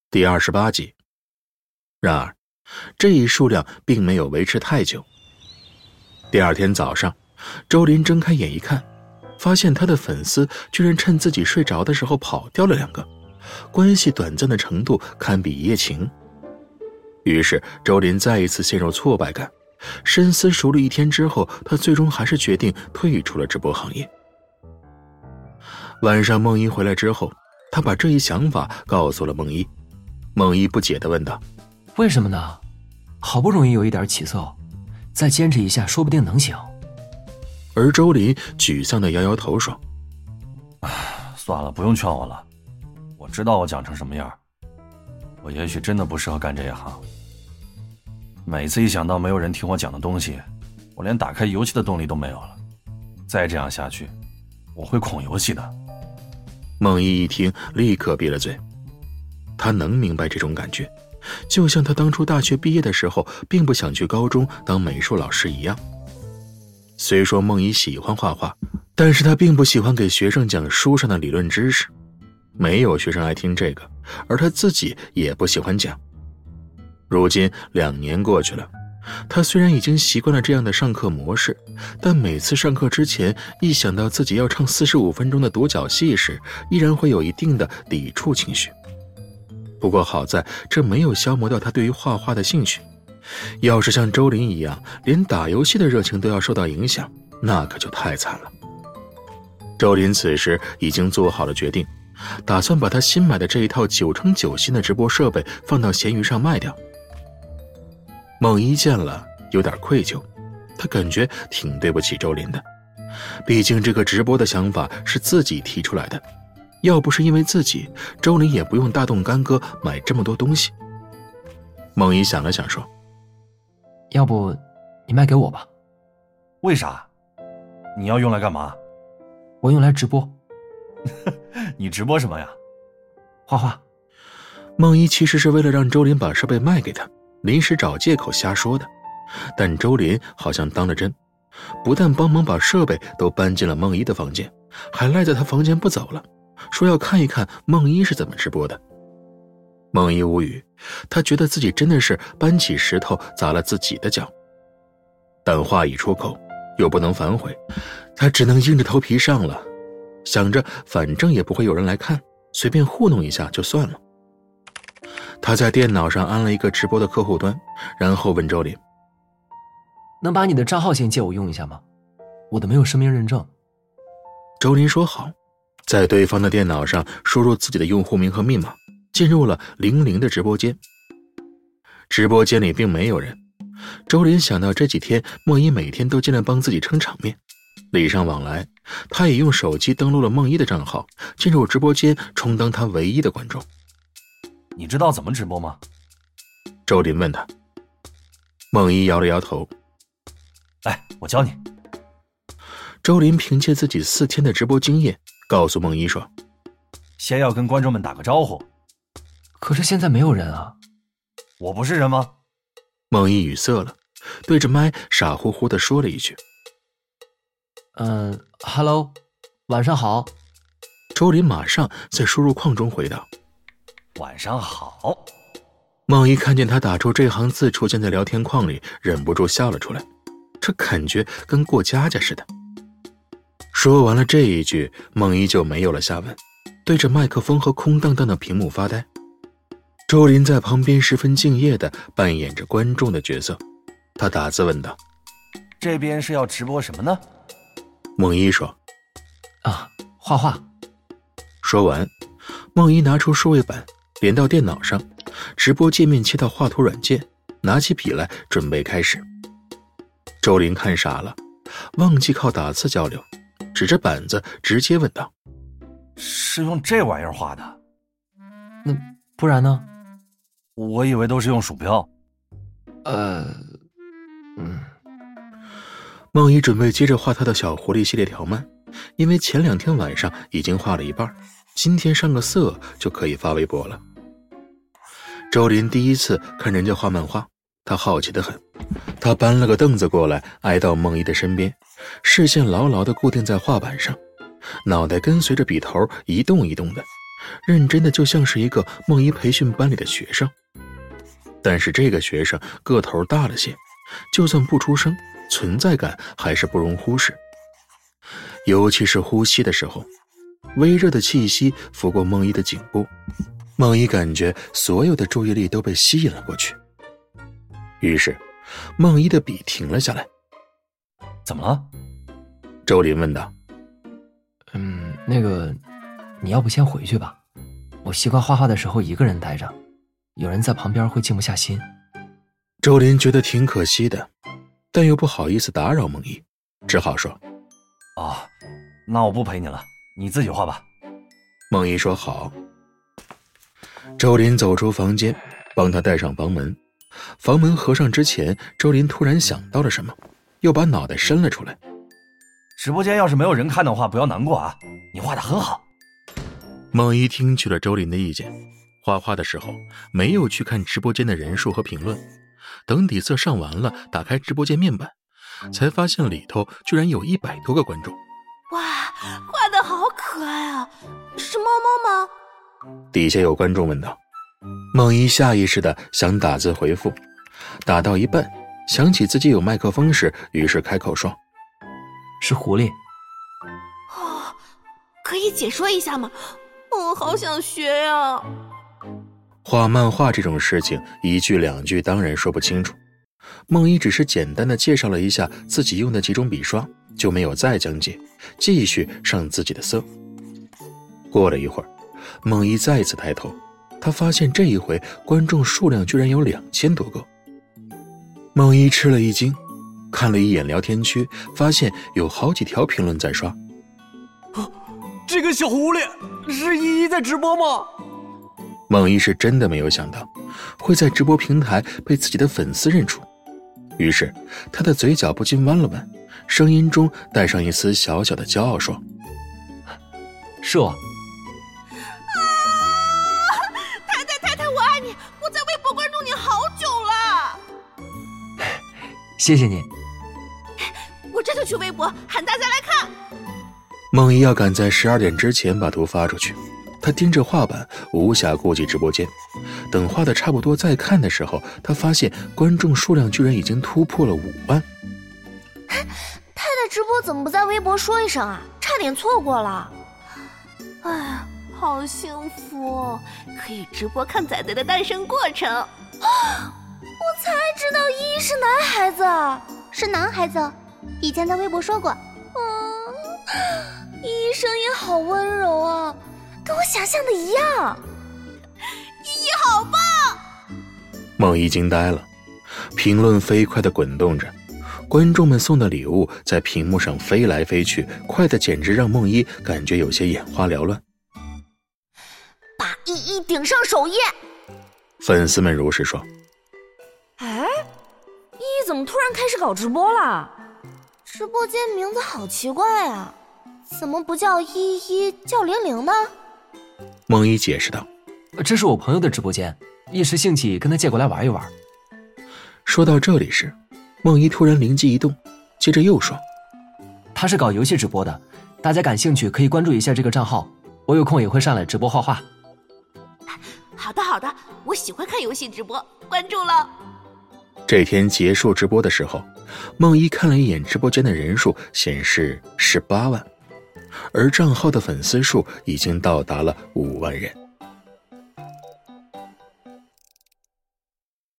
第28集。然而，这一数量并没有维持太久。第二天早上，周林睁开眼一看，发现他的粉丝居然趁自己睡着的时候跑掉了2个，关系短暂的程度堪比一夜情。于是周林再一次陷入挫败感，深思熟虑一天之后，他最终还是决定退出了直播行业。晚上梦一回来之后，他把这一想法告诉了梦一。梦一不解地问道： 为什么呢？好不容易有一点起色，再坚持一下说不定能行。 而周林沮丧地摇摇头说： 算了，不用劝我了，我知道我讲成什么样，我也许真的不适合干这一行。每次一想到没有人听我讲的东西，我连打开游戏的动力都没有了。再这样下去，我会恐游戏的。 梦一一听，立刻闭了嘴。他能明白这种感觉，就像他当初大学毕业的时候并不想去高中当美术老师一样。虽说梦一喜欢画画，但是他并不喜欢给学生讲书上的理论知识，没有学生爱听这个，而他自己也不喜欢讲。如今2年过去了，他虽然已经习惯了这样的上课模式，但每次上课之前，一想到自己要唱45分钟的独角戏时，依然会有一定的抵触情绪。不过好在这没有消磨掉他对于画画的兴趣，要是像周林一样连打游戏的热情都要受到影响，那可就太惨了。周林此时已经做好了决定，打算把他新买的这一套9乘9新的直播设备放到闲鱼上卖掉。梦一见了有点愧疚，他感觉挺对不起周林的，毕竟这个直播的想法是自己提出来的，要不是因为自己，周林也不用大动干戈买这么多东西。梦一想了想说： 要不你卖给我吧。 为啥？你要用来干嘛？ 我用来直播。 你直播什么呀？ 画画。 梦一其实是为了让周林把设备卖给他，临时找借口瞎说的，但周林好像当了真，不但帮忙把设备都搬进了梦一的房间，还赖在他房间不走了，说要看一看梦一是怎么直播的。梦一无语，他觉得自己真的是搬起石头砸了自己的脚，但话已出口，又不能反悔，他只能硬着头皮上了，想着反正也不会有人来看，随便糊弄一下就算了。他在电脑上安了一个直播的客户端，然后问周林： 能把你的账号先借我用一下吗？我的没有实名认证。 周林说好，在对方的电脑上输入自己的用户名和密码，进入了00的直播间。直播间里并没有人，周林想到这几天梦一每天都进来帮自己撑场面，礼尚往来，他也用手机登录了梦一的账号，进入直播间充当他唯一的观众。 你知道怎么直播吗？ 周林问他。梦一摇了摇头。 来，我教你。 周林凭借自己4天的直播经验告诉梦一说： 先要跟观众们打个招呼。 可是现在没有人啊。 我不是人吗？ 梦一语塞了，对着麦傻乎乎地说了一句 ：“Hello， 晚上好。” 周林马上在输入框中回道： 晚上好。 梦一看见他打出这行字出现在聊天框里，忍不住笑了出来，这感觉跟过家家似的。说完了这一句，梦一就没有了下文，对着麦克风和空荡荡的屏幕发呆。周林在旁边十分敬业地扮演着观众的角色，他打字问道： 这边是要直播什么呢？ 梦一说： 画画。 说完，梦一拿出数位板连到电脑上，直播界面切到画图软件，拿起笔来准备开始。周林看傻了，忘记靠打字交流，指着板子直接问道： 是用这玩意儿画的？ 那不然呢？ 我以为都是用鼠标。 梦一准备接着画他的小狐狸系列条漫，因为前2天晚上已经画了一半，今天上个色就可以发微博了。周林第一次看人家画漫画，他好奇得很，他搬了个凳子过来，挨到梦一的身边，视线牢牢地固定在画板上，脑袋跟随着笔头一动一动的， 认真的就像是一个梦怡培训班里的学生。但是这个学生个头大了些，就算不出声，存在感还是不容忽视。尤其是呼吸的时候，微热的气息拂过梦怡的颈部，梦怡感觉所有的注意力都被吸引了过去。于是梦怡的笔停了下来。 怎么了？ 周林问道。 那个，你要不先回去吧，我习惯画画的时候一个人待着，有人在旁边会静不下心。 周林觉得挺可惜的，但又不好意思打扰梦怡，只好说： 那我不陪你了，你自己画吧。 梦怡说好。周林走出房间，帮他带上房门。房门合上之前，周林突然想到了什么，又把脑袋伸了出来。 直播间要是没有人看的话，不要难过啊，你画得很好。 梦怡听取了周林的意见，画画的时候没有去看直播间的人数和评论，等底色上完了，打开直播间面板，才发现里头居然有100多个观众。 哇，画得好可爱啊，是猫猫吗？ 底下有观众问道。梦怡下意识地想打字回复，打到一半想起自己有麦克风时，于是开口说： 是狐狸。 可以解说一下吗？我好想学呀。 画漫画这种事情一句两句当然说不清楚，梦怡只是简单的介绍了一下自己用的几种笔刷，就没有再讲解，继续上自己的色。过了一会儿，梦怡再次抬头，她发现这一回观众数量居然有2000多个。梦怡吃了一惊，看了一眼聊天区，发现有好几条评论在刷。 这个小狐狸是依依在直播吗？ 梦怡是真的没有想到会在直播平台被自己的粉丝认出，于是她的嘴角不禁弯了弯，声音中带上一丝小小的骄傲说： 是我。 太太，我爱你，我在微博关注你好久了。 谢谢你。 我这就去微博喊大家来看。 梦怡要赶在12点之前把图发出去，她盯着画板，无暇顾及直播间。等画的差不多再看的时候，她发现观众数量居然已经突破了5万。 太太直播怎么不在微博说一声啊？差点错过了。 哎，好幸福，可以直播看仔仔的诞生过程。 我才知道依依是男孩子。是男孩子，以前在微博说过。依依声音好温柔啊，跟我想象的一样。 依依好棒！ 梦怡惊呆了，评论飞快地滚动着，观众们送的礼物在屏幕上飞来飞去，快得简直让梦怡感觉有些眼花缭乱。 把依依顶上首页。 粉丝们如是说。 哎，依依怎么突然开始搞直播了？直播间名字好奇怪啊，怎么不叫依依，叫00呢？ 梦怡解释道： 这是我朋友的直播间，一时兴起跟他借过来玩一玩。 说到这里时，梦怡突然灵机一动，接着又说： 他是搞游戏直播的，大家感兴趣可以关注一下这个账号，我有空也会上来直播画画。 好的，我喜欢看游戏直播，关注了。 这天结束直播的时候，梦怡看了一眼直播间的人数，显示18万，而账号的粉丝数已经到达了5万人。